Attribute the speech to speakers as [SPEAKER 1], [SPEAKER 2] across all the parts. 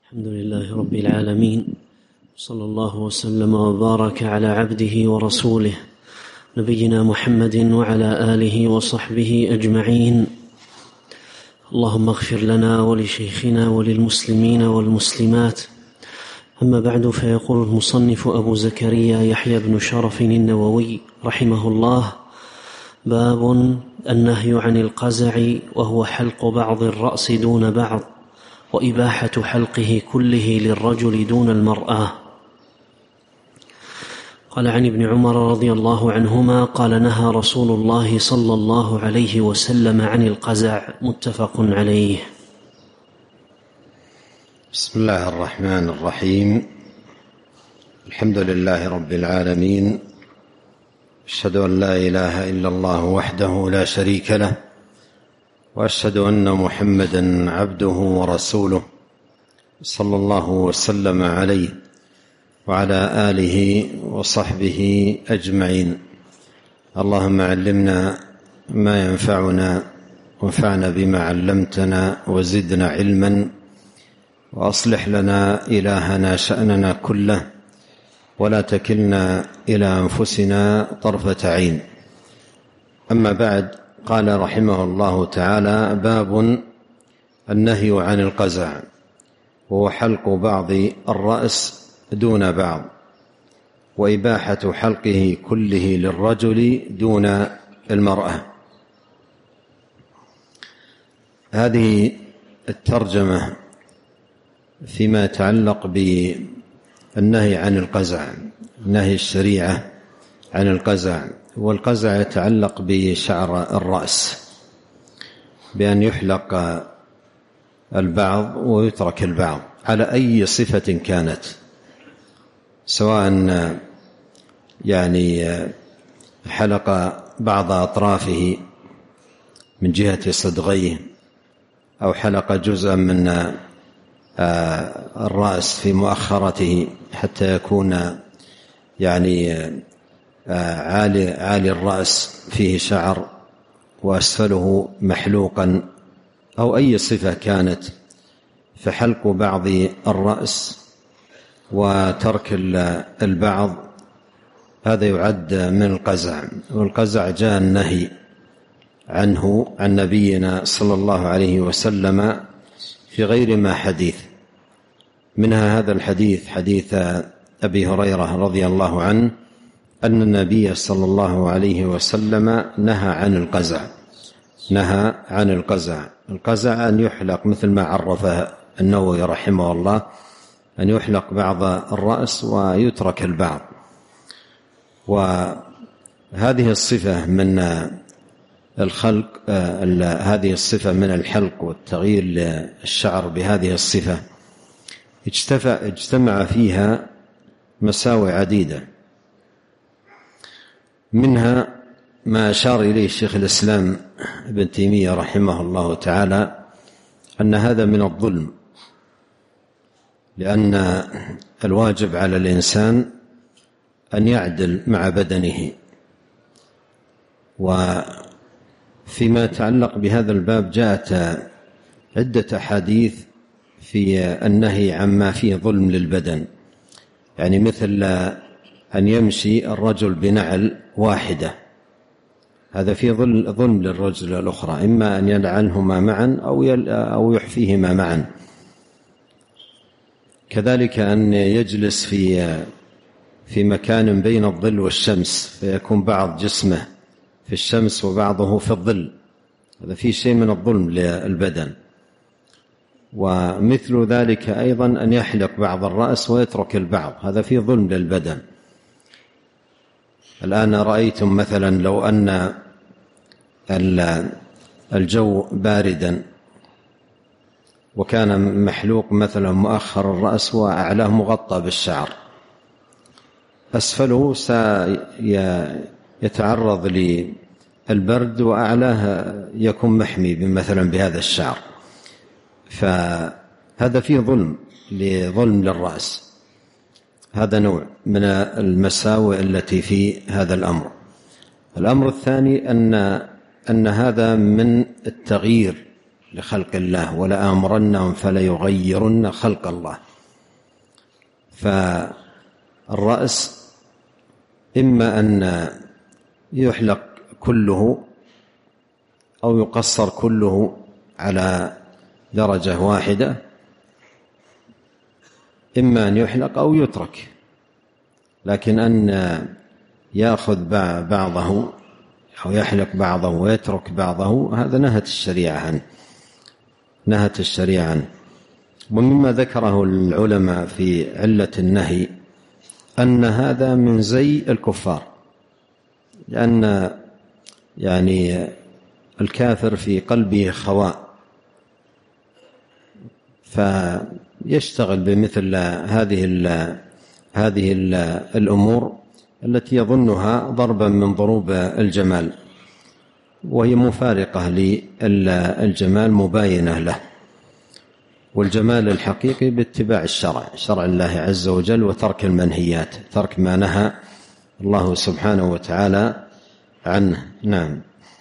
[SPEAKER 1] الحمد لله رب العالمين، صلى الله وسلم وبارك على عبده ورسوله نبينا محمد وعلى آله وصحبه أجمعين. اللهم اغفر لنا ولشيخنا وللمسلمين والمسلمات. أما بعد، فيقول المصنف أبو زكريا يحيى بن شرف النووي رحمه الله: باب النهي عن القزع، وهو حلق بعض الرأس دون بعض، وإباحة حلقه كله للرجل دون المرأة. قال عن ابن عمر رضي الله عنهما قال: نهى رسول الله صلى الله عليه وسلم عن القزع. متفق عليه.
[SPEAKER 2] بسم الله الرحمن الرحيم. الحمد لله رب العالمين، أشهد أن لا إله إلا الله وحده لا شريك له، وأشهد أن محمدا عبده ورسوله، صلى الله وسلم عليه وعلى آله وصحبه أجمعين. اللهم علمنا ما ينفعنا، وانفعنا بما علمتنا، وزدنا علما، وأصلح لنا إلهنا شأننا كله، ولا تكلنا إلى أنفسنا طرفة عين. أما بعد، قال رحمه الله تعالى: باب النهي عن القزع، وهو حلق بعض الرأس دون بعض، وإباحة حلقه كله للرجل دون المرأة. هذه الترجمة فيما يتعلق بالنهي عن القزع، نهي الشريعة عن القزع. والقزع يتعلق بشعر الرأس، بأن يحلق البعض ويترك البعض على أي صفة كانت، سواء حلق بعض أطرافه من جهة صدغيه، أو حلق جزءا من الرأس في مؤخرته حتى يكون عالي الرأس فيه شعر وأسفله محلوقا، أو أي صفة كانت. فحلق بعض الرأس وترك البعض هذا يعد من القزع. والقزع جاء النهي عنه عن نبينا صلى الله عليه وسلم في غير ما حديث، منها هذا الحديث، حديث أبي هريرة رضي الله عنه أن النبي صلى الله عليه وسلم نهى عن القزع. القزع أن يحلق مثل ما عرفه النووي رحمه الله، أن يحلق بعض الرأس ويترك البعض. وهذه الصفة من الخلق، هذه الصفة من الحلق والتغيير للشعر بهذه الصفة اجتمع فيها مساوئ عديدة، منها ما أشار إليه الشيخ الإسلام ابن تيمية رحمه الله تعالى، أن هذا من الظلم، لأن الواجب على الإنسان أن يعدل مع بدنه. وفيما يتعلق بهذا الباب جاءت عدة أحاديث في النهي عما فيه ظلم للبدن، مثل أن يمشي الرجل بنعل واحدة، هذا فيه ظلم للرجل الأخرى، إما أن يلعنهما معا أو يحفيهما معا. كذلك أن يجلس في مكان بين الظل والشمس، فيكون بعض جسمه في الشمس وبعضه في الظل، هذا فيه شيء من الظلم للبدن. ومثل ذلك أيضا أن يحلق بعض الرأس ويترك البعض، هذا فيه ظلم للبدن. الآن رأيتم مثلا لو أن الجو باردا وكان محلوق مثلا مؤخر الرأس وأعلاه مغطى بالشعر، أسفله سيتعرض للبرد وأعلاه يكون محمي مثلا بهذا الشعر، فهذا فيه ظلم للرأس. هذا نوع من المساوئ التي في هذا الأمر. الأمر الثاني أن هذا من التغيير لخلق الله ولآمرنهم فليغيرن خلق الله. فالرأس إما أن يحلق كله أو يقصر كله على درجة واحدة، إما أن يحلق أو يترك، لكن أن يأخذ بعضه أو يحلق بعضه ويترك بعضه هذا نهت الشريعة عنه. ومما ذكره العلماء في علة النهي أن هذا من زي الكفار، لأن يعني الكافر في قلبه خواء، فيشتغل بمثل هذه الأمور التي يظنها ضربا من ضروب الجمال، وهي مفارقة للجمال، مباينة له. والجمال الحقيقي باتباع شرع الله عز وجل، وترك المنهيات، ترك ما نهى الله سبحانه وتعالى عنه. نعم.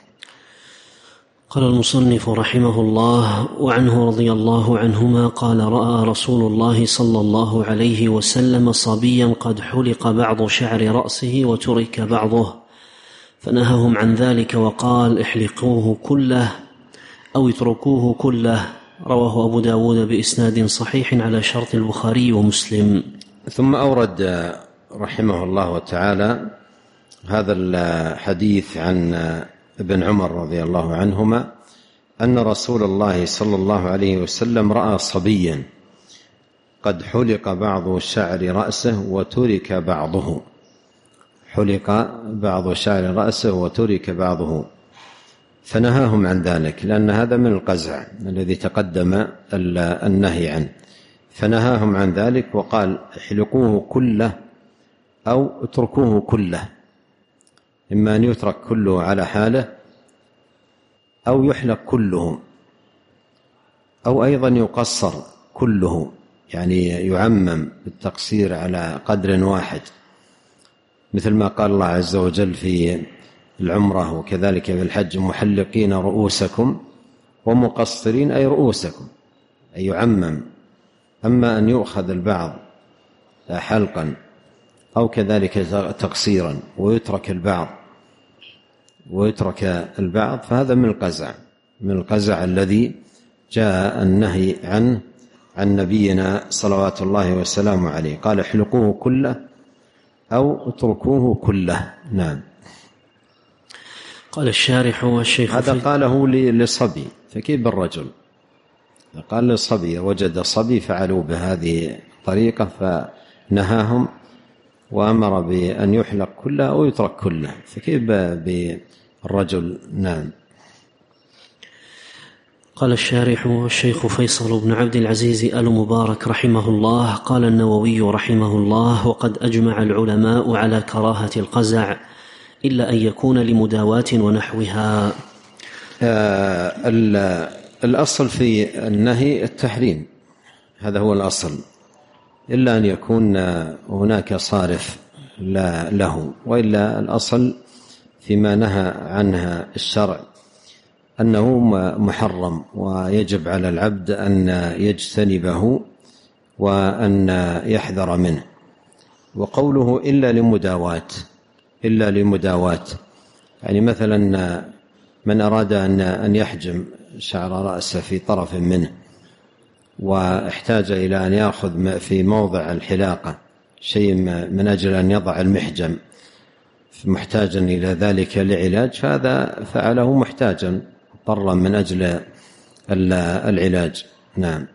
[SPEAKER 1] قال المصنف رحمه الله: وعنه رضي الله عنهما قال: رأى رسول الله صلى الله عليه وسلم صبيا قد حلق بعض شعر رأسه وترك بعضه، فنهاهم عن ذلك وقال: احلقوه كله أو اتركوه كله. رواه أبو داود بإسناد صحيح على شرط البخاري ومسلم.
[SPEAKER 2] ثم أورد رحمه الله تعالى هذا الحديث عن ابن عمر رضي الله عنهما أن رسول الله صلى الله عليه وسلم رأى صبيا قد حلق بعض شعر رأسه وترك بعضه، حلق بعض شعر رأسه وترك بعضه، فنهاهم عن ذلك، لأن هذا من القزع الذي تقدم النهي عنه، فنهاهم عن ذلك وقال: احلقوه كله أو اتركوه كله، إما أن يترك كله على حاله أو يحلق كله، أو أيضا يقصر كله، يعني يعمم بالتقصير على قدر واحد، مثل ما قال الله عز وجل في العمرة وكذلك في الحج: محلقين رؤوسكم ومقصرين، أي رؤوسكم، أي يعمم. أما أن يؤخذ البعض حلقا أو كذلك تقصيرا ويترك البعض فهذا من القزع الذي جاء النهي عنه عن نبينا صلوات الله وسلامه عليه. قال: احلقوه كله أو اتركوه كله. نعم.
[SPEAKER 1] قال الشارح والشيخ
[SPEAKER 2] هذا قاله للصبي، فكيف بالرجل؟ قال للصبي، وجد صبي فعلوا بهذه الطريقة فنهاهم وأمر بأن يحلق كله أو يترك كله، فكيف بالرجل؟ نعم.
[SPEAKER 1] قال الشارح والشيخ فيصل بن عبد العزيز آل مبارك رحمه الله: قال النووي رحمه الله: وقد أجمع العلماء على كراهة القزع إلا أن يكون لمداواة ونحوها.
[SPEAKER 2] الأصل في النهي التحريم، هذا هو الأصل، إلا أن يكون هناك صارف له، وإلا الأصل فيما نهى عنها الشرع أنه محرم، ويجب على العبد أن يجتنبه وأن يحذر منه. وقوله إلا لمداواة، يعني مثلا من أراد أن يحجم شعر رأسه في طرف منه واحتاج إلى أن يأخذ في موضع الحلاقة شيء من أجل أن يضع المحجم، محتاجا إلى ذلك لعلاج، فهذا فعله محتاجا اضطرا من أجل العلاج. نعم.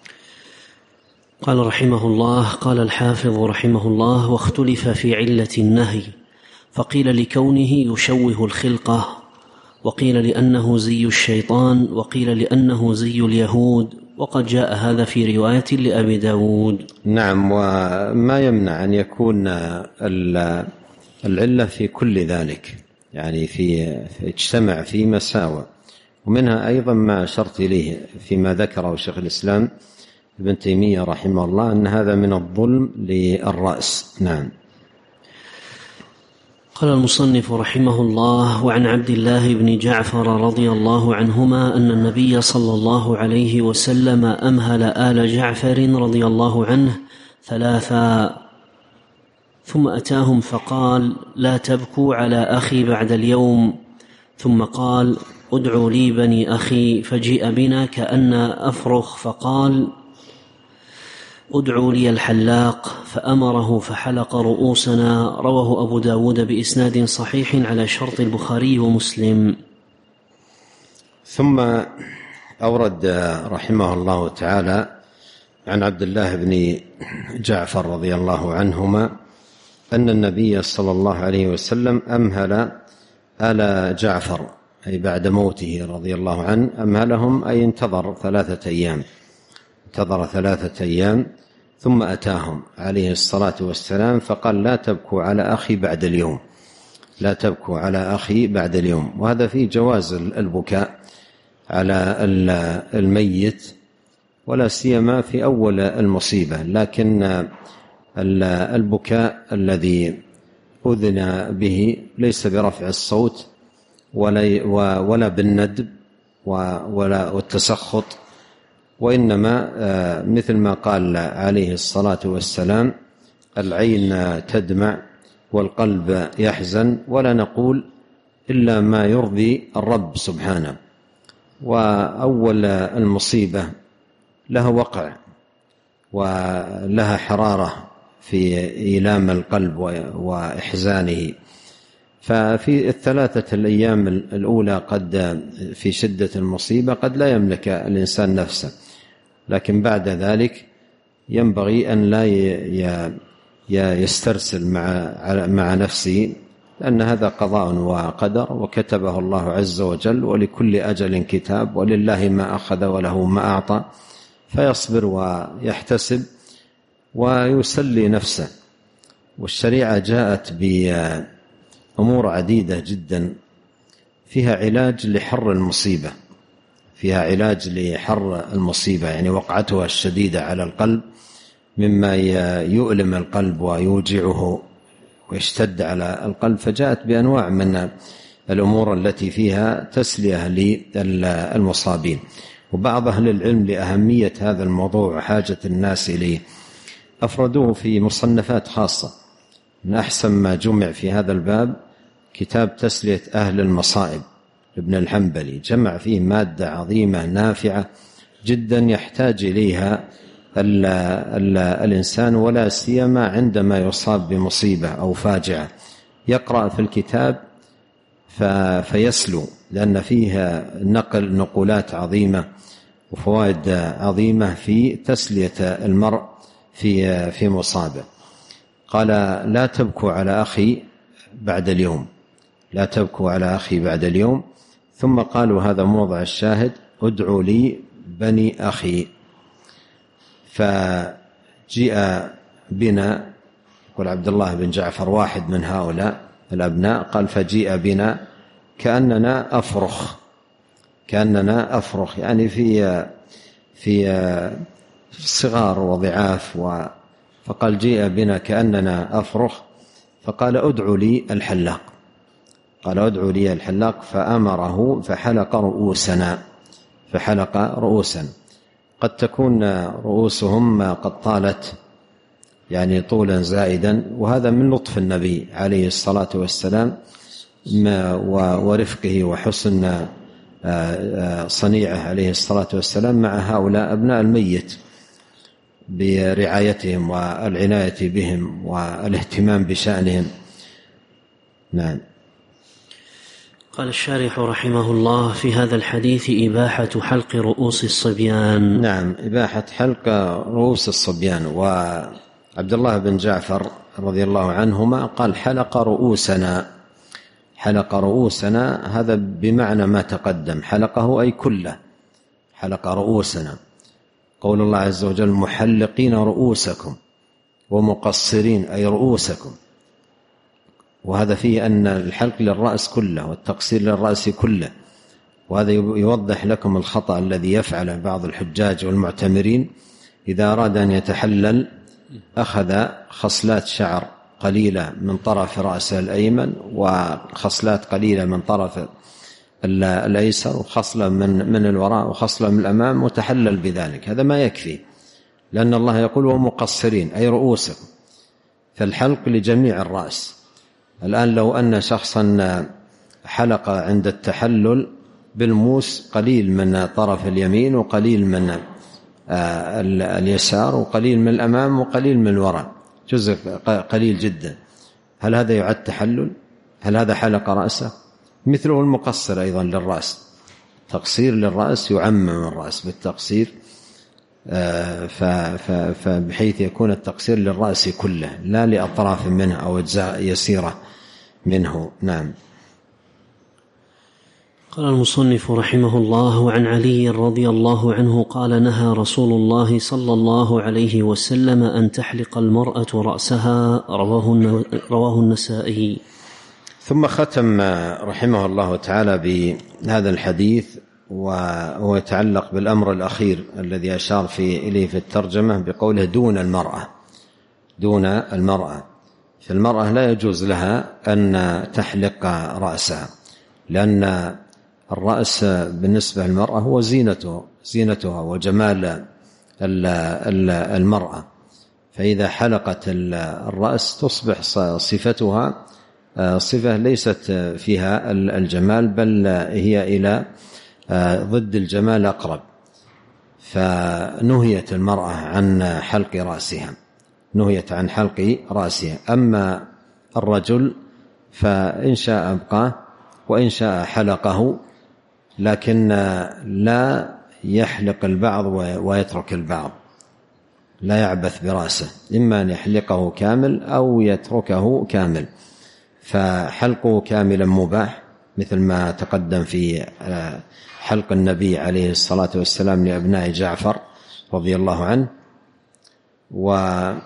[SPEAKER 1] قال رحمه الله: قال الحافظ رحمه الله: واختلف في علة النهي، فقيل لكونه يشوه الخلقة، وقيل لأنه زي الشيطان، وقيل لأنه زي اليهود، وقد جاء هذا في رواية لأبي داود.
[SPEAKER 2] نعم. وما يمنع أن يكون العلة في كل ذلك، يعني في اجتمع في مساوى، ومنها أيضا ما أشرت إليه فيما ذكره شيخ الإسلام ابن تيمية رحمه الله أن هذا من الظلم للرأس. نعم.
[SPEAKER 1] قال المصنف رحمه الله: وعن عبد الله بن جعفر رضي الله عنهما أن النبي صلى الله عليه وسلم أمهل آل جعفر رضي الله عنه 3 ثم أتاهم فقال: لا تبكوا على أخي بعد اليوم. ثم قال: ادعوا لي بني أخي. فجيء بنا كأن أفرخ فقال: ادعوا لي الحلاق. فأمره فحلق رؤوسنا. رواه أبو داود بإسناد صحيح على شرط البخاري ومسلم.
[SPEAKER 2] ثم أورد رحمه الله تعالى عن عبد الله بن جعفر رضي الله عنهما أن النبي صلى الله عليه وسلم أمهل آل جعفر، أي بعد موته رضي الله عنه أمهلهم، أي انتظر 3 أيام، انتظر 3 أيام ثم أتاهم عليه الصلاة والسلام فقال: لا تبكوا على أخي بعد اليوم، لا تبكوا على أخي بعد اليوم. وهذا فيه جواز البكاء على الميت ولا سيما في أول المصيبة، لكن البكاء الذي أذن به ليس برفع الصوت ولا بالندب ولا والتسخط، وإنما مثل ما قال عليه الصلاة والسلام: العين تدمع والقلب يحزن، ولا نقول إلا ما يرضي الرب سبحانه. وأول المصيبة لها وقع ولها حرارة في إيلام القلب وإحزانه، ففي 3 الأيام الأولى قد في شدة المصيبة قد لا يملك الإنسان نفسه، لكن بعد ذلك ينبغي أن لا يسترسل مع نفسه، لأن هذا قضاء وقدر وكتبه الله عز وجل، ولكل أجل كتاب، ولله ما أخذ وله ما أعطى، فيصبر ويحتسب ويسلي نفسه. والشريعة جاءت بأمور عديدة جدا فيها علاج لحر المصيبة، فيها علاج لحر المصيبة، يعني وقعتها الشديدة على القلب مما يؤلم القلب ويوجعه ويشتد على القلب، فجاءت بأنواع من الأمور التي فيها تسلية للمصابين. وبعض أهل العلم لأهمية هذا الموضوع وحاجة الناس إليه أفردوه في مصنفات خاصة. من أحسن ما جمع في هذا الباب كتاب تسلية أهل المصائب ابن الحنبلي، جمع فيه مادة عظيمة نافعة جدا يحتاج إليها الإنسان، ولا سيما عندما يصاب بمصيبة أو فاجعة، يقرأ في الكتاب فيسلو، لأن فيها نقولات عظيمة وفوائد عظيمة في تسلية المرء في مصابه. قال: لا تبكوا على أخي بعد اليوم، لا تبكوا على أخي بعد اليوم. ثم قالوا هذا موضع الشاهد: ادعوا لي بني أخي. فجيء بنا، يقول عبد الله بن جعفر واحد من هؤلاء الأبناء، قال: فجيء بنا كأننا أفرخ، كأننا أفرخ، يعني في صغار وضعاف، فقال: جيء بنا كأننا أفرخ. فقال: ادعوا لي الحلاق، قال: ادعوا لي الحلاق. فأمره فحلق رؤوسنا، فحلق رؤوسنا. قد تكون رؤوسهم قد طالت، يعني طولا زائدا، وهذا من لطف النبي عليه الصلاة والسلام ورفقه وحسن صنيعه عليه الصلاة والسلام مع هؤلاء أبناء الميت، برعايتهم والعناية بهم والاهتمام بشأنهم. نعم.
[SPEAKER 1] قال الشارح رحمه الله: في هذا الحديث إباحة حلق رؤوس الصبيان.
[SPEAKER 2] نعم، إباحة حلق رؤوس الصبيان. وعبد الله بن جعفر رضي الله عنهما قال: حلق رؤوسنا، حلق رؤوسنا، هذا بمعنى ما تقدم، حلقه أي كله، حلق رؤوسنا. قول الله عز وجل: محلقين رؤوسكم ومقصرين، أي رؤوسكم. وهذا فيه أن الحلق للرأس كله والتقصير للرأس كله، وهذا يوضح لكم الخطأ الذي يفعله بعض الحجاج والمعتمرين إذا أراد أن يتحلل أخذ خصلات شعر قليلة من طرف رأسه الأيمن، وخصلات قليلة من طرف الأيسر، وخصلة من الوراء، وخصلة من الأمام، وتحلل بذلك. هذا ما يكفي، لأن الله يقول ومقصرين أي رؤوسكم، فالحلق لجميع الرأس. الآن لو أن شخصا حلق عند التحلل بالموس قليل من طرف اليمين وقليل من اليسار وقليل من الأمام وقليل من الوراء، جزء قليل جدا، هل هذا يعد تحلل؟ هل هذا حلق رأسه؟ مثله المقصر أيضا للرأس، تقصير للرأس يعمم الرأس بالتقصير، فبحيث يكون التقصير للرأس كله لا لأطراف منه أو أجزاء يسيرة منه. نعم.
[SPEAKER 1] قال المصنف رحمه الله: عن علي رضي الله عنه قال: نهى رسول الله صلى الله عليه وسلم أن تحلق المرأة رأسها، رواه النسائي.
[SPEAKER 2] ثم ختم رحمه الله تعالى بهذا الحديث، وهو يتعلق بالأمر الأخير الذي أشار إليه في الترجمة بقوله دون المرأة. فالمرأة لا يجوز لها أن تحلق رأسها، لأن الرأس بالنسبة للمرأة هو زينتها وجمال المرأة، فإذا حلقت الرأس تصبح صفتها صفة ليست فيها الجمال، بل هي إلى ضد الجمال أقرب. فنهيت المرأة عن حلق رأسها، أما الرجل فإن شاء أبقاه وإن شاء حلقه، لكن لا يحلق البعض ويترك البعض، لا يعبث برأسه، إما أن يحلقه كامل أو يتركه كامل. فحلقه كاملا مباح، مثل ما تقدم في حلق النبي عليه الصلاة والسلام لأبناء جعفر رضي الله عنه. وأما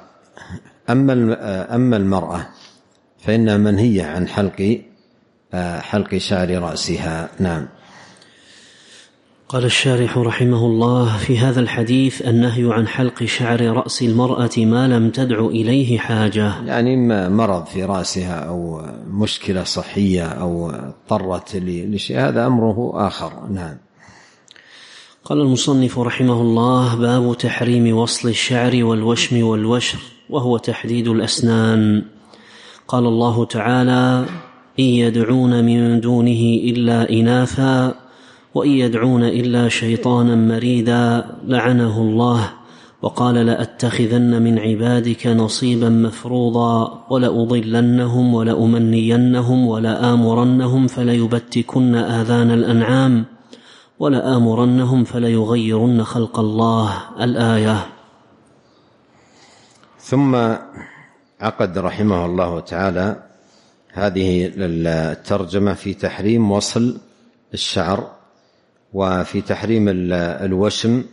[SPEAKER 2] المرأة فإنها منهية عن حلق شعر رأسها. نعم.
[SPEAKER 1] قال الشارح رحمه الله: في هذا الحديث النهي عن حلق شعر رأس المرأة ما لم تدع إليه حاجة،
[SPEAKER 2] يعني إما مرض في رأسها أو مشكلة صحية أو اضطرت لشيء، هذا أمره آخر. نعم.
[SPEAKER 1] قال المصنف رحمه الله: باب تحريم وصل الشعر والوشم والوشر، وهو تحديد الأسنان. قال الله تعالى: إن يدعون من دونه إلا إناثا وإن يدعون إلا شيطانا مريدا لعنه الله، وقال: لأتخذن من عبادك نصيبا مفروضا ولأضلنهم ولأمنينهم ولآمرنهم فليبتكن آذان الأنعام ولآمرنهم فليغيرن خلق الله. الآية.
[SPEAKER 2] ثم عقد رحمه الله تعالى هذه الترجمة في تحريم وصل الشعر، وفي تحريم الوشم،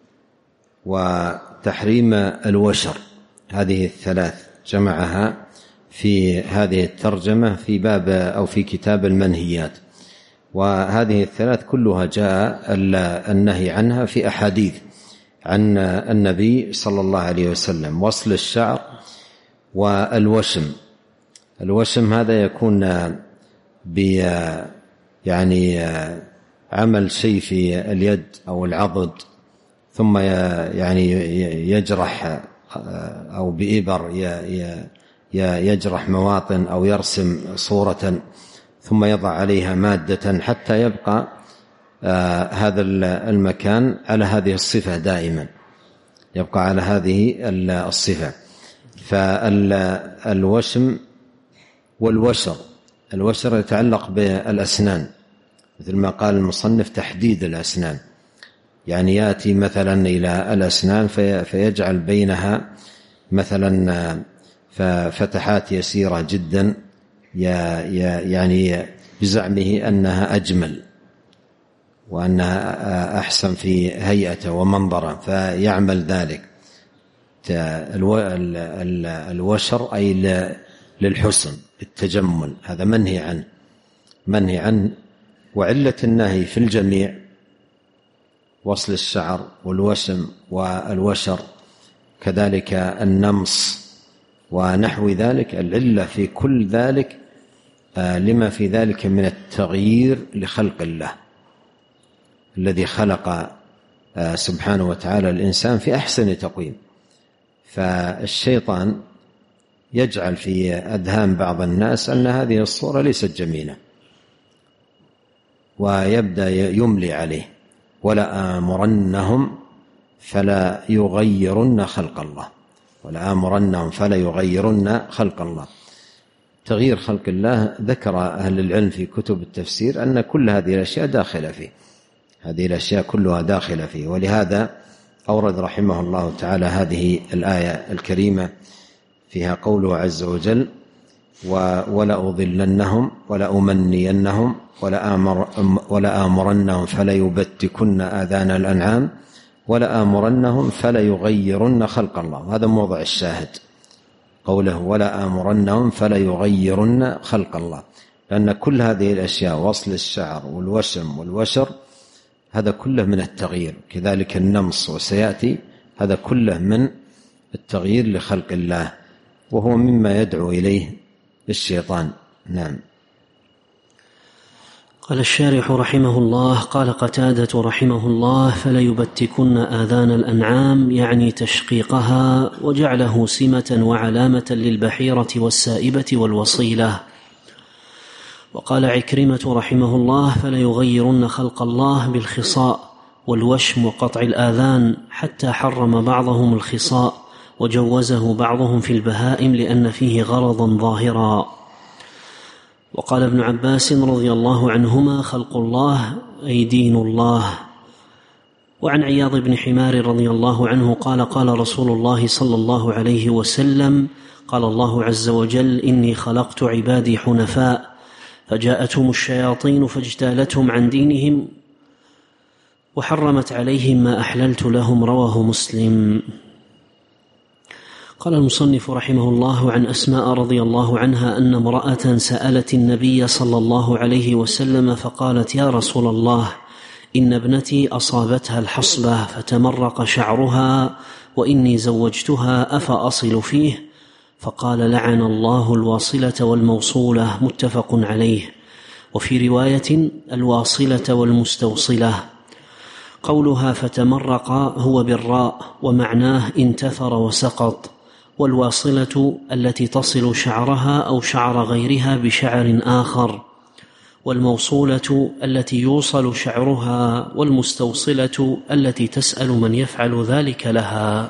[SPEAKER 2] وتحريم الوشر. هذه الثلاث جمعها في هذه الترجمة في باب أو في كتاب المنهيات، وهذه الثلاث كلها جاء النهي عنها في أحاديث عن النبي صلى الله عليه وسلم. وصل الشعر والوشم. الوشم هذا يكون يعني عمل شيء في اليد أو العضد، ثم يعني يجرح أو بإبر يجرح مواطن أو يرسم صورة ثم يضع عليها مادة حتى يبقى هذا المكان على هذه الصفة دائما، يبقى على هذه الصفة. فالوشم والوشر، الوشر يتعلق بالأسنان، مثل ما قال المصنف تحديد الأسنان، يعني يأتي مثلا إلى الأسنان فيجعل بينها مثلا فتحات يسيرة جدا، يعني بزعمه أنها أجمل وأنها أحسن في هيئته ومنظره، فيعمل ذلك. الوشر أي للحسن التجمل، هذا منهي عنه. وعلة النهي في الجميع وصل الشعر والوشم والوشر، كذلك النمص ونحو ذلك. العلة في كل ذلك لما في ذلك من التغيير لخلق الله الذي خلق سبحانه وتعالى الإنسان في أحسن تقويم. فالشيطان يجعل في أذهان بعض الناس أن هذه الصورة ليست جميلة، ويبدأ يملي عليه: ولا آمرنهم فلا يغيرن خلق الله، ولا آمرنهم فلا يغيرن خلق الله. تغيير خلق الله ذكر أهل العلم في كتب التفسير أن كل هذه الأشياء داخلة فيه، هذه الأشياء كلها داخلة فيه. ولهذا أورد رحمه الله تعالى هذه الآية الكريمة فيها قوله عز وجل: ولأضلنهم ولأمنينهم ولآمرنهم فليبتكن آذان الأنعام ولآمرنهم فليغيرن خلق الله. هذا موضع الشاهد، قوله ولآمرنهم فليغيرن خلق الله، لأن كل هذه الأشياء، وصل الشعر والوشم والوشر، هذا كله من التغيير. كذلك النمص وسيأتي، هذا كله من التغيير لخلق الله، وهو مما يدعو إليه الشيطان. نعم.
[SPEAKER 1] قال الشارح رحمه الله: قال قتادة رحمه الله: فليبتكن آذان الأنعام، يعني تشقيقها، وجعله سمة وعلامة للبحيرة والسائبة والوصيلة. وقال عكرمة رحمه الله: فليغيرن خلق الله بالخصاء والوشم وقطع الآذان، حتى حرم بعضهم الخصاء وجوزه بعضهم في البهائم لأن فيه غرضا ظاهرا. وقال ابن عباس رضي الله عنهما: خلق الله أي دين الله. وعن عياض بن حمار رضي الله عنه قال: قال رسول الله صلى الله عليه وسلم: قال الله عز وجل: إني خلقت عبادي حنفاء، فجاءتهم الشياطين فاجتالتهم عن دينهم وحرمت عليهم ما أحللت لهم. رواه مسلم. قال المصنف رحمه الله: عن أسماء رضي الله عنها أن امرأة سألت النبي صلى الله عليه وسلم فقالت: يا رسول الله، إن ابنتي أصابتها الحصبة فتمرق شعرها وإني زوجتها، أفأصل فيه؟ فقال: لعن الله الواصلة والموصولة. متفق عليه. وفي رواية: الواصلة والمستوصلة. قولها فتمرق هو بالراء، ومعناه انتثر وسقط. والواصلة التي تصل شعرها أو شعر غيرها بشعر آخر، والموصولة التي يوصل شعرها، والمستوصلة التي تسأل من يفعل ذلك لها.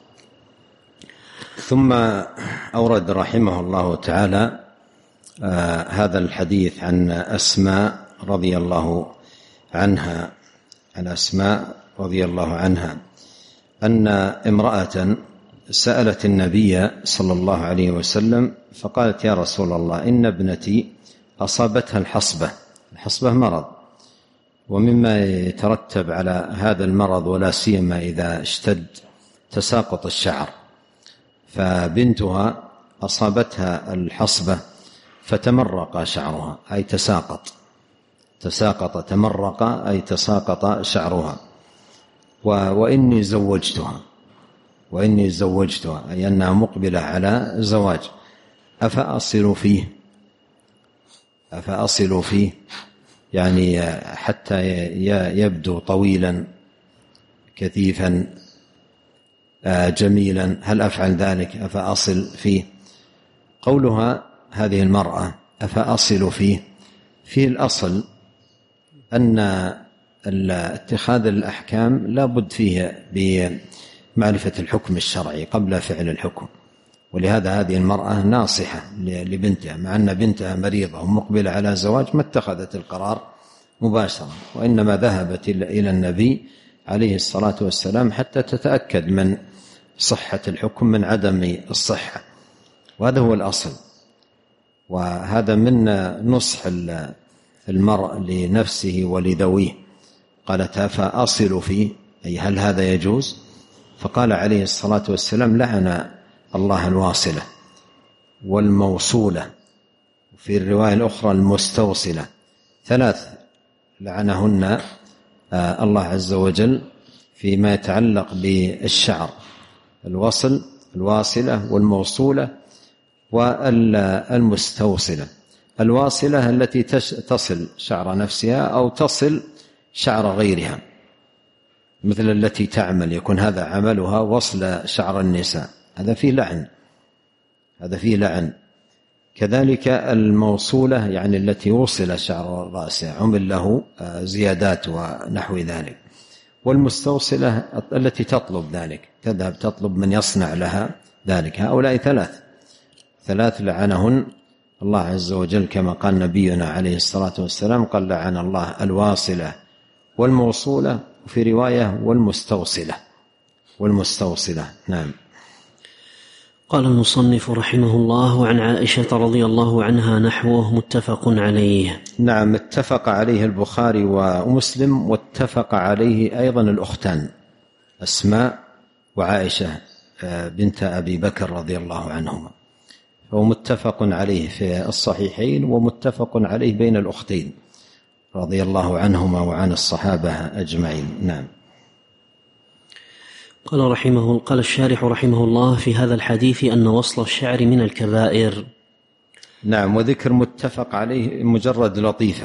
[SPEAKER 2] ثم أورد رحمه الله تعالى هذا الحديث عن أسماء رضي الله عنها، أن امرأة سألت النبي صلى الله عليه وسلم فقالت: يا رسول الله، إن ابنتي أصابتها الحصبة مرض، ومما يترتب على هذا المرض ولا سيما إذا اشتد تساقط الشعر، فبنتها أصابتها الحصبة فتمرق شعرها، أي تساقط، تمرق أي تساقط شعرها. وإني زوجتها أي أنها مقبلة على زواج، أفأصل فيه يعني حتى يبدو طويلا كثيفا جميلا، هل أفعل ذلك؟ أفأصل فيه. قولها هذه المرأة أفأصل فيه الأصل أن اتخاذ الأحكام لا بد فيه بمعرفة الحكم الشرعي قبل فعل الحكم، ولهذا هذه المرأة ناصحة لبنتها، مع أن بنتها مريضة ومقبلة على زواج، ما اتخذت القرار مباشرة، وإنما ذهبت إلى النبي عليه الصلاة والسلام حتى تتأكد من صحة الحكم من عدم الصحة، وهذا هو الأصل. وهذا من نصح المرء لنفسه ولذويه. قالت: أفأصل فيه، أي هل هذا يجوز؟ فقال عليه الصلاة والسلام: لعن الله الواصلة والموصولة، وفي الرواية الأخرى المستوصلة، 3 لعنهن الله عز وجل فيما يتعلق بالشعر: الواصلة والموصولة والمستوصلة. الواصلة التي تصل شعر نفسها أو تصل شعر غيرها، مثل التي تعمل يكون هذا عملها وصل شعر النساء، هذا فيه لعن. كذلك الموصولة يعني التي وصل شعر رأسها عمل له زيادات ونحو ذلك. والمستوصلة التي تطلب ذلك، تذهب تطلب من يصنع لها ذلك. هؤلاء ثلاث لعنهن الله عز وجل، كما قال نبينا عليه الصلاة والسلام، قال لعن الله الواصلة والموصولة، وفي رواية والمستوصلة. نعم.
[SPEAKER 1] قال المصنف رحمه الله: عن عائشة رضي الله عنها نحوه، متفق عليه.
[SPEAKER 2] نعم، اتفق عليه البخاري ومسلم، واتفق عليه أيضا الأختان أسماء وعائشة بنت أبي بكر رضي الله عنهما، فهو متفق عليه في الصحيحين ومتفق عليه بين الأختين رضي الله عنهما وعن الصحابة أجمعين. نعم.
[SPEAKER 1] قال الشارح رحمه الله: في هذا الحديث أن وصل الشعر من الكبائر.
[SPEAKER 2] نعم. وذكر متفق عليه مجرد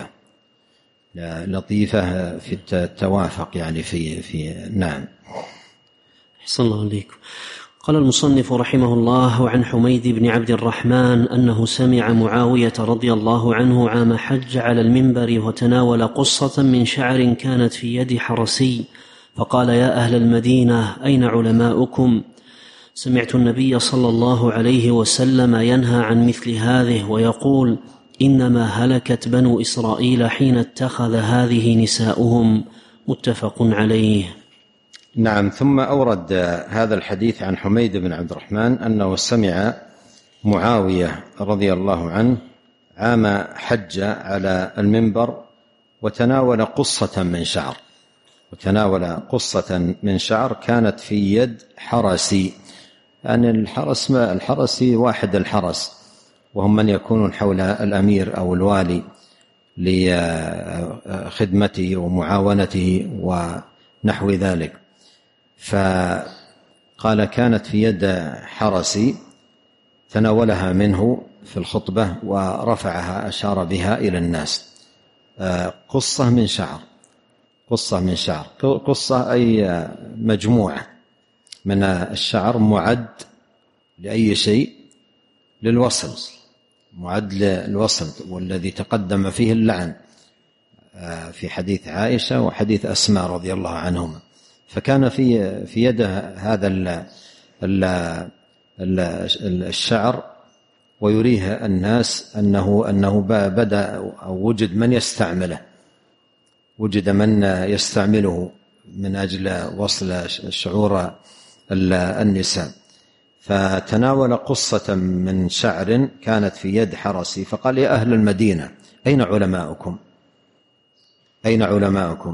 [SPEAKER 2] لطيفة في التوافق يعني في نعم.
[SPEAKER 1] أحسن الله عليكم. قال المصنف رحمه الله: عن حميد بن عبد الرحمن أنه سمع معاوية رضي الله عنه عام حج على المنبر وتناول قصة من شعر كانت في يد حرسي، فقال: يا أهل المدينة، أين علماؤكم؟ سمعت النبي صلى الله عليه وسلم ينهى عن مثل هذه ويقول: إنما هلكت بنو إسرائيل حين اتخذ هذه نساؤهم. متفق عليه.
[SPEAKER 2] نعم. ثم أورد هذا الحديث عن حميد بن عبد الرحمن أنه سمع معاوية رضي الله عنه عام حج على المنبر وتناول قصة من شعر كانت في يد حرسي. يعني الحرسي واحد الحرس، وهم من يكونون حول الأمير أو الوالي لخدمته ومعاونته ونحو ذلك. فقال: كانت في يد حرسي، تناولها منه في الخطبة ورفعها أشار بها إلى الناس. قصة من شعر، قصة أي مجموعة من الشعر معد لأي شيء، معد للوصل، والذي تقدم فيه اللعن في حديث عائشة وحديث أسماء رضي الله عنهما. فكان في يده هذا الشعر، ويريه الناس أنه بدأ أو وجد من يستعمله من أجل وصل شعور النساء. فتناول قصة من شعر كانت في يد حرسي، فقال: يا أهل المدينة، أين علماؤكم؟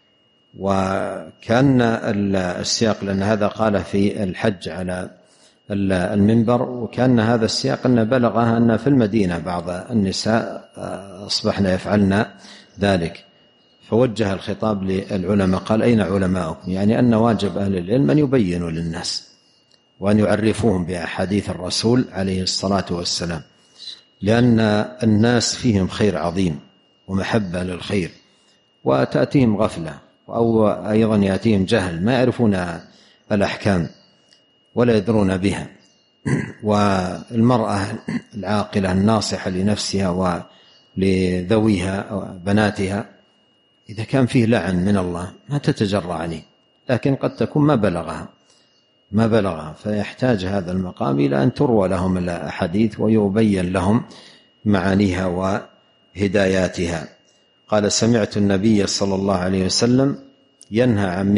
[SPEAKER 2] وكان السياق، لأن هذا قال في الحج على المنبر، وكان هذا السياق أن بلغها أن في المدينة بعض النساء أصبحن يفعلن ذلك، فوجه الخطاب للعلماء، قال: أين علماؤكم؟ يعني أن واجب أهل العلم أن يبينوا للناس وأن يعرفوهم بأحاديث الرسول عليه الصلاة والسلام، لأن الناس فيهم خير عظيم ومحبة للخير، وتأتيهم غفلة، أو أيضا يأتيهم جهل، ما يعرفون الأحكام ولا يدرون بها. والمرأة العاقلة الناصحة لنفسها ولذويها بناتها إذا كان فيه لعن من الله ما تتجرأ عليه، لكن قد تكون ما بلغها، فيحتاج هذا المقام إلى أن تروى لهم الأحاديث ويبين لهم معانيها وهداياتها. قال: سمعت النبي صلى الله عليه وسلم ينهى عن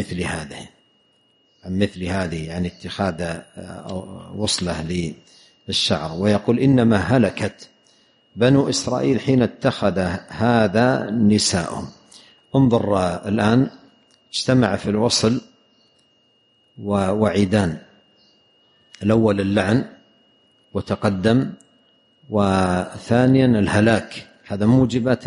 [SPEAKER 2] مثل هذه يعني اتخاذ وصله للشعر، ويقول: إنما هلكت بنو إسرائيل حين اتخذ هذا نساؤهم. انظر الآن، اجتمع في الوصل وعيدان: الأول اللعن وتقدم، وثانيا الهلاك. هذا موجبات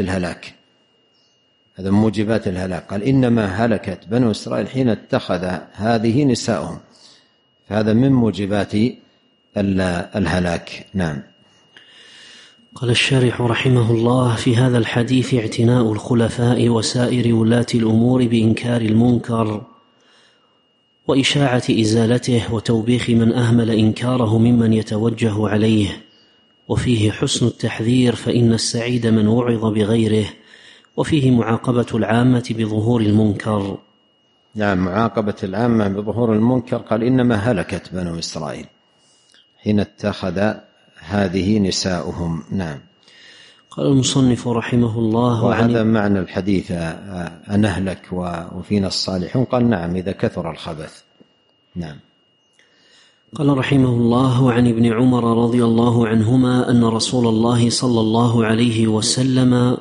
[SPEAKER 2] الهلاك. قال: إنما هلكت بنو إسرائيل حين اتخذ هذه نساؤهم، فهذا من موجبات الهلاك. نعم.
[SPEAKER 1] قال الشارح رحمه الله: في هذا الحديث اعتناء الخلفاء وسائر ولاة الأمور بإنكار المنكر وإشاعة إزالته وتوبيخ من أهمل إنكاره ممن يتوجه عليه، وفيه حسن التحذير فإن السعيد من وعظ بغيره، وفيه معاقبة العامة بظهور المنكر.
[SPEAKER 2] نعم، معاقبة العامة بظهور المنكر. قال: إنما هلكت بنو إسرائيل حين اتخذ هذه نساؤهم. نعم.
[SPEAKER 1] قال المصنف رحمه الله:
[SPEAKER 2] وهذا معنى الحديث: أنهلك وفينا الصالحون. قال: نعم، إذا كثر الخبث. نعم.
[SPEAKER 1] قال رحمه الله: عن ابن عمر رضي الله عنهما أن رسول الله صلى الله عليه وسلم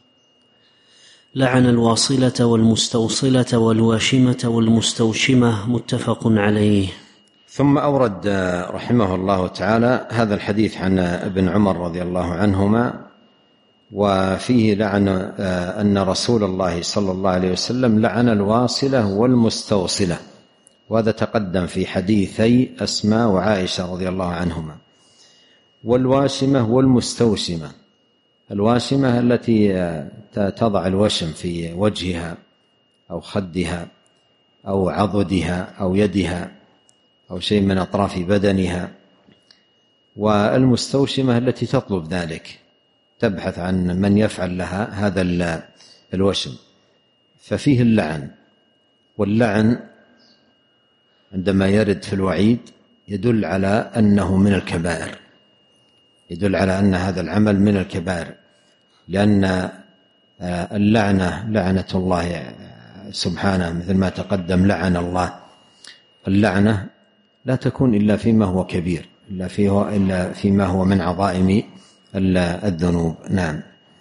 [SPEAKER 1] لعن الواصلة والمستوصلة والواشمة والمستوشمة، متفق عليه.
[SPEAKER 2] ثم أورد رحمه الله تعالى هذا الحديث عن ابن عمر رضي الله عنهما، وفيه لعن أن رسول الله صلى الله عليه وسلم لعن الواصلة والمستوصلة، وهذا تقدم في حديثي أسماء وعائشة رضي الله عنهما. والواشمة والمستوشمة: الواشمة التي تضع الوشم في وجهها أو خدها أو عضدها أو يدها أو شيء من أطراف بدنها، والمستوشمة التي تطلب ذلك، تبحث عن من يفعل لها هذا الوشم. ففيه اللعن، واللعن عندما يرد في الوعيد يدل على أنه من الكبائر، يدل على أن هذا العمل من الكبائر، لأن اللعنة لعنة الله سبحانه، مثل ما تقدم لعن الله. اللعنة لا تكون إلا فيما هو كبير، إلا فيما هو من عظائم الذنوب. نعم.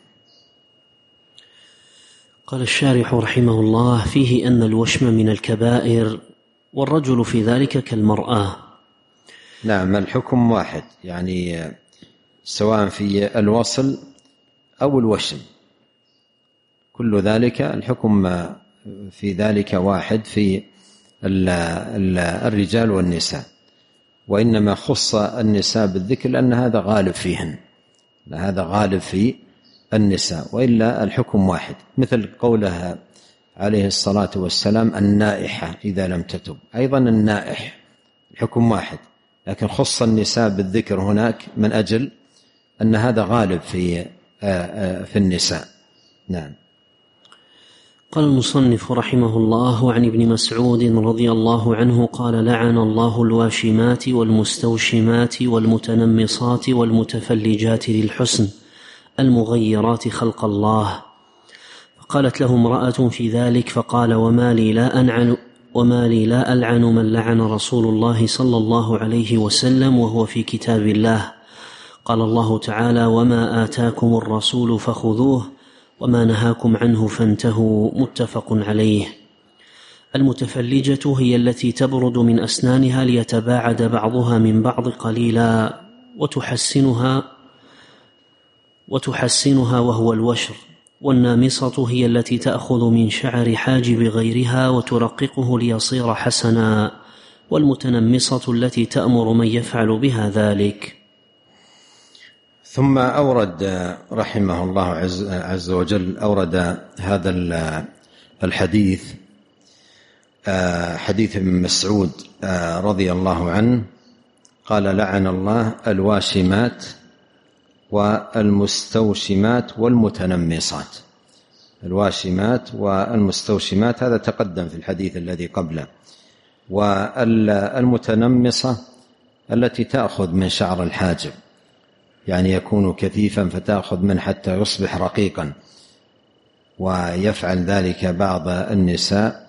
[SPEAKER 1] قال الشارح رحمه الله: فيه أن الوشم من الكبائر، والرجل في ذلك كالمرأة.
[SPEAKER 2] نعم، الحكم واحد، يعني سواء في الوصل أو الوشم، كل ذلك الحكم في ذلك واحد في الرجال والنساء، وإنما خص النساء بالذكر لأن هذا غالب فيهن، هذا غالب في النساء، وإلا الحكم واحد، مثل قولها عليه الصلاة والسلام: النائحة إذا لم تتب. أيضا النائح الحكم واحد، لكن خص النساء بالذكر هناك من أجل أن هذا غالب في النساء. نعم.
[SPEAKER 1] قال المصنف رحمه الله: عن ابن مسعود رضي الله عنه قال: لعن الله الواشمات والمستوشمات والمتنمصات والمتفلجات للحسن المغيرات خلق الله. فقالت له امرأة في ذلك، فقال: وما لي لا ألعن من لعن رسول الله صلى الله عليه وسلم وهو في كتاب الله. قال الله تعالى: وما آتاكم الرسول فخذوه وما نهاكم عنه فانتهوا، متفق عليه. المتفلجة هي التي تبرد من أسنانها ليتباعد بعضها من بعض قليلا وتحسنها وهو الوشر. والنامصة هي التي تأخذ من شعر حاجب غيرها وترققه ليصير حسنا. والمتنمصة التي تأمر من يفعل بها ذلك.
[SPEAKER 2] ثم أورد رحمه الله عز وجل أورد هذا الحديث، حديث ابن مسعود رضي الله عنه قال: لعن الله الواشمات والمستوشمات والمتنمصات. الواشمات والمستوشمات هذا تقدم في الحديث الذي قبله. والمتنمصة التي تأخذ من شعر الحاجب، يعني يكون كثيفا فتأخذ منه حتى يصبح رقيقا، ويفعل ذلك بعض النساء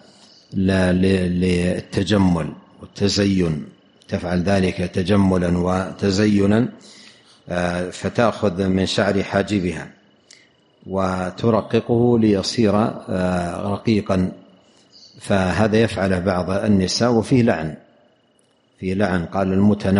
[SPEAKER 2] للتجمل والتزين، تفعل ذلك تجملا وتزينا، فتأخذ من شعر حاجبها وترققه ليصير رقيقا، فهذا يفعل بعض النساء. وفيه لعن، فيه لعن. قال: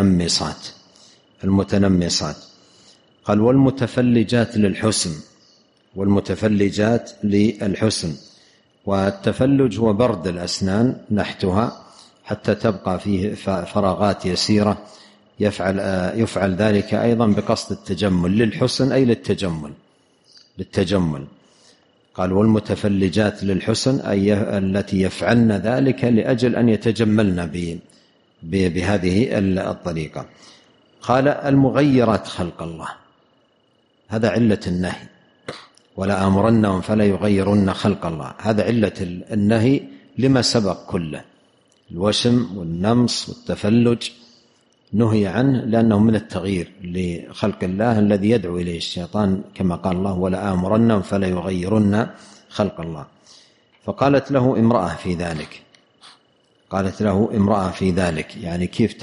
[SPEAKER 2] المتنمصات. قال: والمتفلجات للحسن. والمتفلجات للحسن. والتفلج هو برد الأسنان نحتها حتى تبقى فيه فراغات يسيرة يفعل ذلك أيضا بقصد التجمل للحسن أي للتجمل. قال والمتفلجات للحسن أي التي يفعلن ذلك لأجل أن يتجملن بهذه الطريقة. قال المغيرات خلق الله، هذا علة النهي، ولا آمرنهم فلا يغيرن خلق الله، هذا علة النهي لما سبق كله، الوشم والنمص والتفلج نهي عنه لأنه من التغيير لخلق الله الذي يدعو إليه الشيطان، كما قال الله ولا آمرنهم فلا يغيرن خلق الله. فقالت له امرأة في ذلك، يعني كيف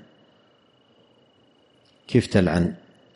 [SPEAKER 2] تلعن؟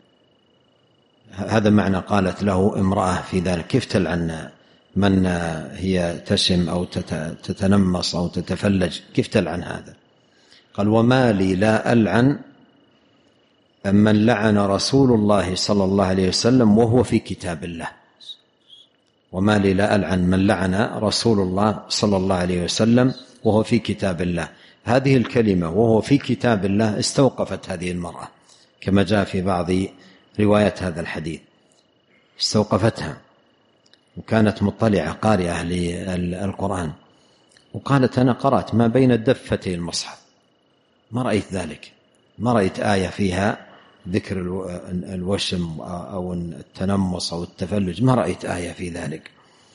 [SPEAKER 2] هذا معنى قالت له امرأة في ذلك، كيف تلعن من هي تشم أو تتنمص أو تتفلج، كيف تلعن هذا؟ قال وما لي لا ألعن من لعن رسول الله صلى الله عليه وسلم وهو في كتاب الله. وما لي لا ألعن من لعن رسول الله صلى الله عليه وسلم وهو في كتاب الله. هذه الكلمة وهو في كتاب الله استوقفت هذه المرأة كما جاء في بعض روايات هذا الحديث، استوقفتها وكانت مطلعة قارئة للقرآن، وقالت أنا قرأت ما بين الدفتي المصحف، ما رأيت ذلك، ما رأيت آية فيها ذكر الوشم أو التنمص أو التفلج، ما رأيت آية في ذلك.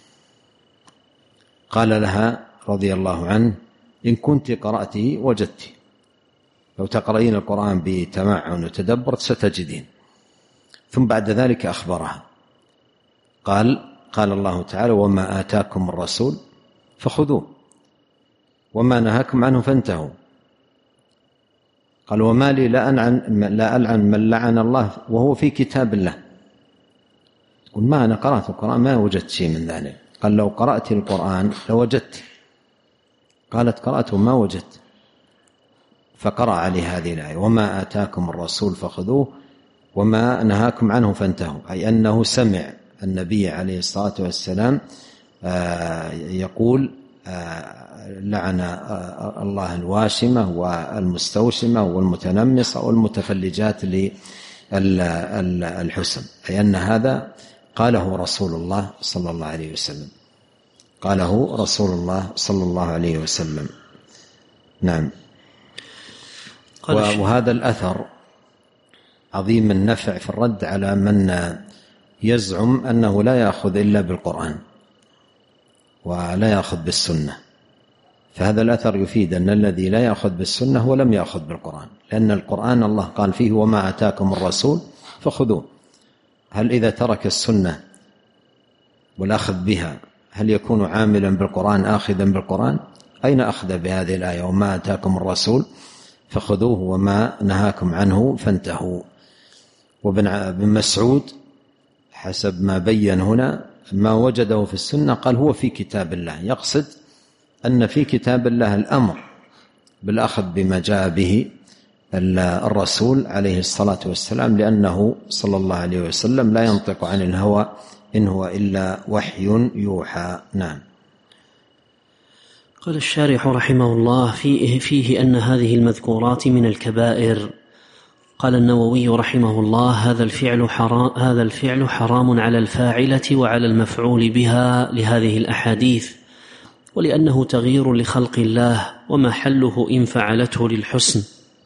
[SPEAKER 2] قال لها رضي الله عنه إن كنت قرأته وجدت، لو تقرأين القرآن بتمعن وتدبر ستجدين. ثم بعد ذلك أخبرها قال الله تعالى وما آتاكم الرسول فخذوه وما نهاكم عنه فانتهوا. قال وما لي لا ألعن من لعن الله وهو في كتاب الله. تقول ما أنا قرأت القرآن ما وجدت شيء من ذلك. قال لو قرأت القرآن لوجدت. قالت قرأته ما وجدت، فقرأ عليه هذه الآية وما آتاكم الرسول فخذوه وما نهاكم عنه فانتهوا، أي أنه سمع النبي عليه الصلاة والسلام يقول لعن الله الواشمة والمستوشمة والمتنمصة والمتفلجات للحسن، أي أن هذا قاله رسول الله صلى الله عليه وسلم، قاله رسول الله صلى الله عليه وسلم. نعم. وهذا الأثر عظيم النفع في الرد على من يزعم أنه لا يأخذ إلا بالقرآن ولا يأخذ بالسنة. فهذا الأثر يفيد أن الذي لا يأخذ بالسنة هو لم يأخذ بالقرآن، لأن القرآن الله قال فيه وما آتاكم الرسول فخذوه. هل إذا ترك السنة والأخذ بها هل يكون عاملا بالقرآن آخذا بالقرآن؟ أين أخذ بهذه الآية وما آتاكم الرسول فخذوه وما نهاكم عنه فانتهوا؟ وابن مسعود حسب ما بين هنا ما وجده في السنة قال هو في كتاب الله، يقصد أن في كتاب الله الأمر بالأخذ بما جاء به الرسول عليه الصلاة والسلام، لأنه صلى الله عليه وسلم لا ينطق عن الهوى إن هو إلا وحي يوحى. نعم.
[SPEAKER 1] قال الشارح رحمه الله فيه أن هذه المذكورات من الكبائر. قال النووي رحمه الله هذا الفعل حرام على الفاعلة وعلى المفعول بها لهذه الأحاديث، ولأنه تغيير لخلق الله وما حله إن فعلته للحسن.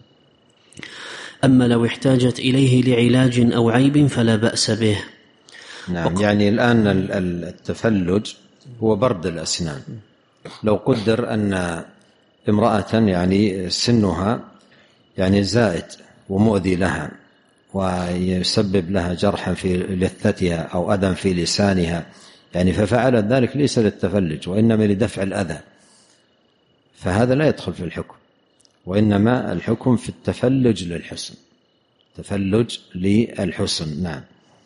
[SPEAKER 1] أما لو احتاجت إليه لعلاج أو عيب فلا بأس به.
[SPEAKER 2] نعم. يعني الآن التفلج هو برد الأسنان. لو قدر أن امرأة يعني سنها يعني زائد ومؤذي لها ويسبب لها جرحا في لثتها أو أذى في لسانها، يعني ففعلت ذلك ليس للتفلج وإنما لدفع الأذى، فهذا لا يدخل في الحكم، وإنما الحكم في التفلج للحسن، تفلج للحسن. نعم.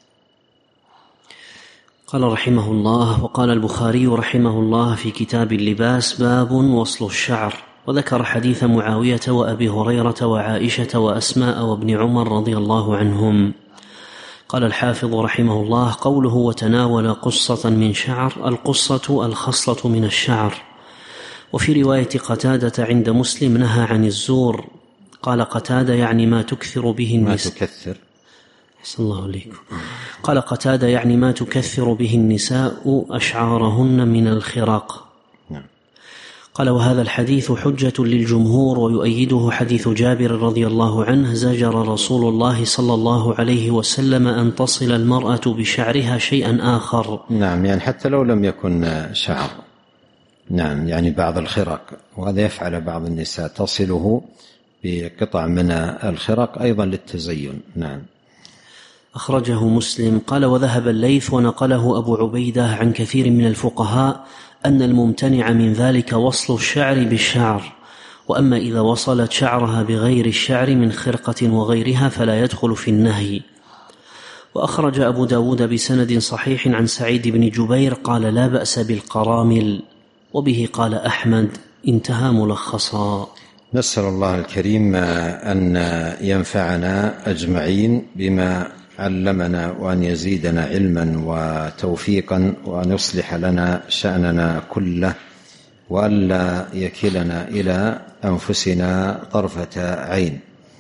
[SPEAKER 1] قال رحمه الله وقال البخاري رحمه الله في كتاب اللباس باب وصل الشعر، وذكر حديث معاوية وأبي هريرة وعائشة وأسماء وابن عمر رضي الله عنهم. قال الحافظ رحمه الله قوله وتناول قصة من شعر، القصة الخصلة من الشعر. وفي رواية قتادة عند مسلم نهى عن الزور، قال قتادة يعني ما تكثر به النساء.
[SPEAKER 2] ما تكثر.
[SPEAKER 1] أحسن الله عليكم. قال قتادة يعني ما تكثر به النساء أشعارهن من الخراق. قال وهذا الحديث حجة للجمهور ويؤيده حديث جابر رضي الله عنه زجر رسول الله صلى الله عليه وسلم أن تصل المرأة بشعرها شيئا آخر.
[SPEAKER 2] نعم، يعني حتى لو لم يكن شعر. نعم، يعني بعض الخرق، وهذا يفعل بعض النساء، تصله بقطع من الخرق أيضا للتزين. نعم.
[SPEAKER 1] أخرجه مسلم. قال وذهب الليث ونقله أبو عبيدة عن كثير من الفقهاء أن الممتنع من ذلك وصل الشعر بالشعر، وأما إذا وصلت شعرها بغير الشعر من خرقة وغيرها فلا يدخل في النهي. وأخرج أبو داود بسند صحيح عن سعيد بن جبير قال لا بأس بالقرامل، وبه قال أحمد. انتهى ملخصا.
[SPEAKER 2] نسأل الله الكريم أن ينفعنا أجمعين بما علمنا، وأن يزيدنا علما وتوفيقا، وأن يصلح لنا شأننا كله، وألا يكلنا إلى أنفسنا طرفة عين.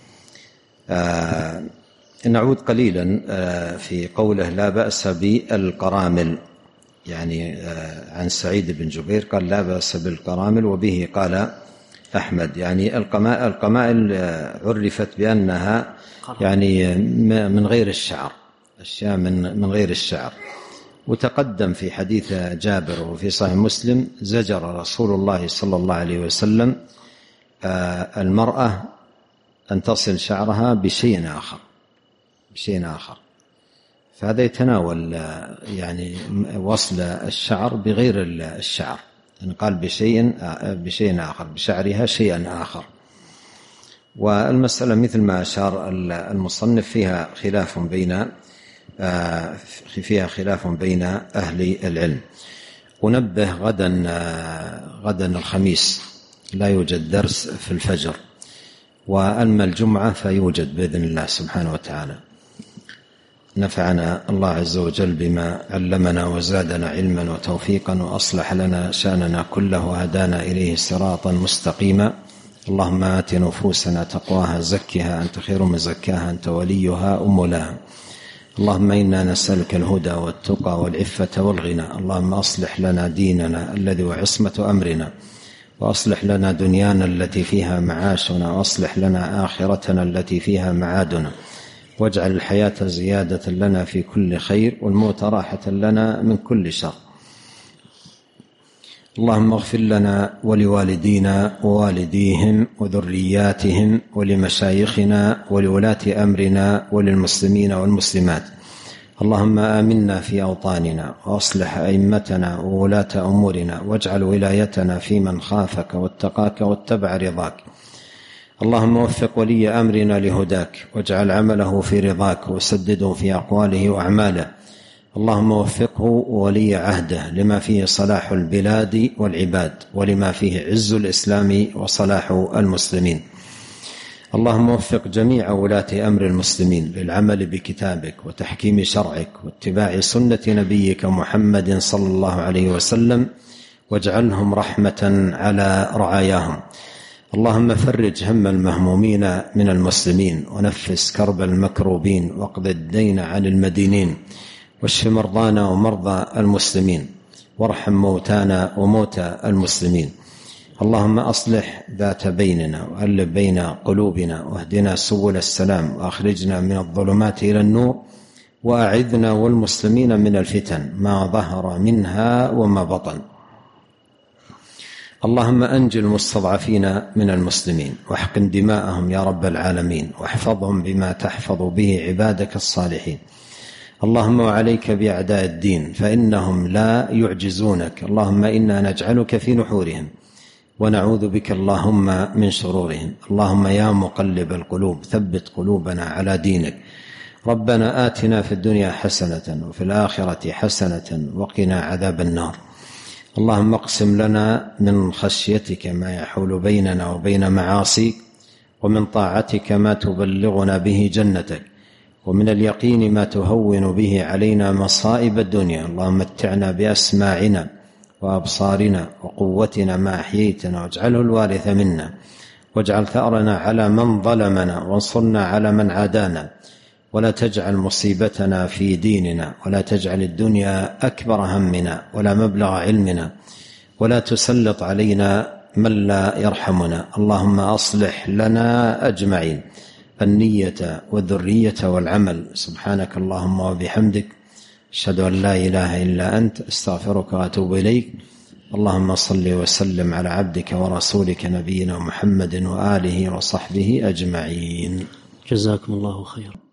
[SPEAKER 2] نعود قليلا في قوله لا بأس بالقرامل، يعني عن سعيد بن جبير قال لا بأس بالقرامل، وبه قال أحمد. يعني القمائل عرفت بأنها يعني من غير الشعر، أشياء من غير الشعر. وتقدم في حديث جابر وفي صحيح مسلم زجر رسول الله صلى الله عليه وسلم المرأة أن تصل شعرها بشيء آخر، فهذا يتناول يعني وصل الشعر بغير الشعر، يعني قال بشيء آخر، بشعرها شيئا آخر. والمسألة مثل ما أشار المصنف فيها خلاف بين أهل العلم. ونبه غدا الخميس لا يوجد درس في الفجر، وأما الجمعة فيوجد بإذن الله سبحانه وتعالى. نفعنا الله عز وجل بما علمنا وزادنا علما وتوفيقا، وأصلح لنا شأننا كله، وهدانا إليه صراطا مستقيما. اللهم آت نفوسنا تقواها زكها أنت خير من زكاها أنت وليها ومولاها. اللهم إنا نسألك الهدى والتقى والعفة والغنى. اللهم أصلح لنا ديننا الذي هو عصمة أمرنا، وأصلح لنا دنيانا التي فيها معاشنا، وأصلح لنا آخرتنا التي فيها معادنا، واجعل الحياة زيادة لنا في كل خير، والموت راحة لنا من كل شر. اللهم اغفر لنا ولوالدينا ووالديهم وذرياتهم ولمشايخنا ولولاة أمرنا وللمسلمين والمسلمات. اللهم آمنا في أوطاننا، وأصلح أئمتنا وولاة أمورنا، واجعل ولايتنا في من خافك واتقاك واتبع رضاك. اللهم وفق ولي أمرنا لهداك، واجعل عمله في رضاك، وسدده في أقواله وأعماله. اللهم وفقه ولي عهده لما فيه صلاح البلاد والعباد، ولما فيه عز الإسلام وصلاح المسلمين. اللهم وفق جميع ولاة أمر المسلمين للعمل بكتابك وتحكيم شرعك واتباع سنة نبيك محمد صلى الله عليه وسلم، واجعلهم رحمة على رعاياهم. اللهم فرج هم المهمومين من المسلمين، ونفس كرب المكروبين، واقض الدين عن المدينين، واشف مرضانا ومرضى المسلمين، وارحم موتانا وموتى المسلمين. اللهم أصلح ذات بيننا، وألف بين قلوبنا، واهدنا سبل السلام، وأخرجنا من الظلمات إلى النور، وأعذنا والمسلمين من الفتن ما ظهر منها وما بطن. اللهم أنجِ المستضعفين من المسلمين، واحقن دماءهم يا رب العالمين، واحفظهم بما تحفظ به عبادك الصالحين. اللهم وعليك بأعداء الدين فإنهم لا يعجزونك. اللهم إنا نجعلك في نحورهم، ونعوذ بك اللهم من شرورهم. اللهم يا مقلب القلوب ثبت قلوبنا على دينك. ربنا آتنا في الدنيا حسنة وفي الآخرة حسنة وقنا عذاب النار. اللهم اقسم لنا من خشيتك ما يحول بيننا وبين معاصيك، ومن طاعتك ما تبلغنا به جنتك، ومن اليقين ما تهون به علينا مصائب الدنيا. اللهم متعنا بأسماعنا وأبصارنا وقوتنا ما أحييتنا، واجعله الوارث منا، واجعل ثأرنا على من ظلمنا وانصرنا على من عادانا، ولا تجعل مصيبتنا في ديننا، ولا تجعل الدنيا أكبر همنا ولا مبلغ علمنا، ولا تسلط علينا من لا يرحمنا. اللهم أصلح لنا أجمعين النية والذرية والعمل. سبحانك اللهم وبحمدك، أشهد أن لا إله إلا أنت، أستغفرك وأتوب إليك. اللهم صل وسلم على عبدك ورسولك نبينا محمد وآله وصحبه أجمعين.
[SPEAKER 1] جزاكم الله خيرا.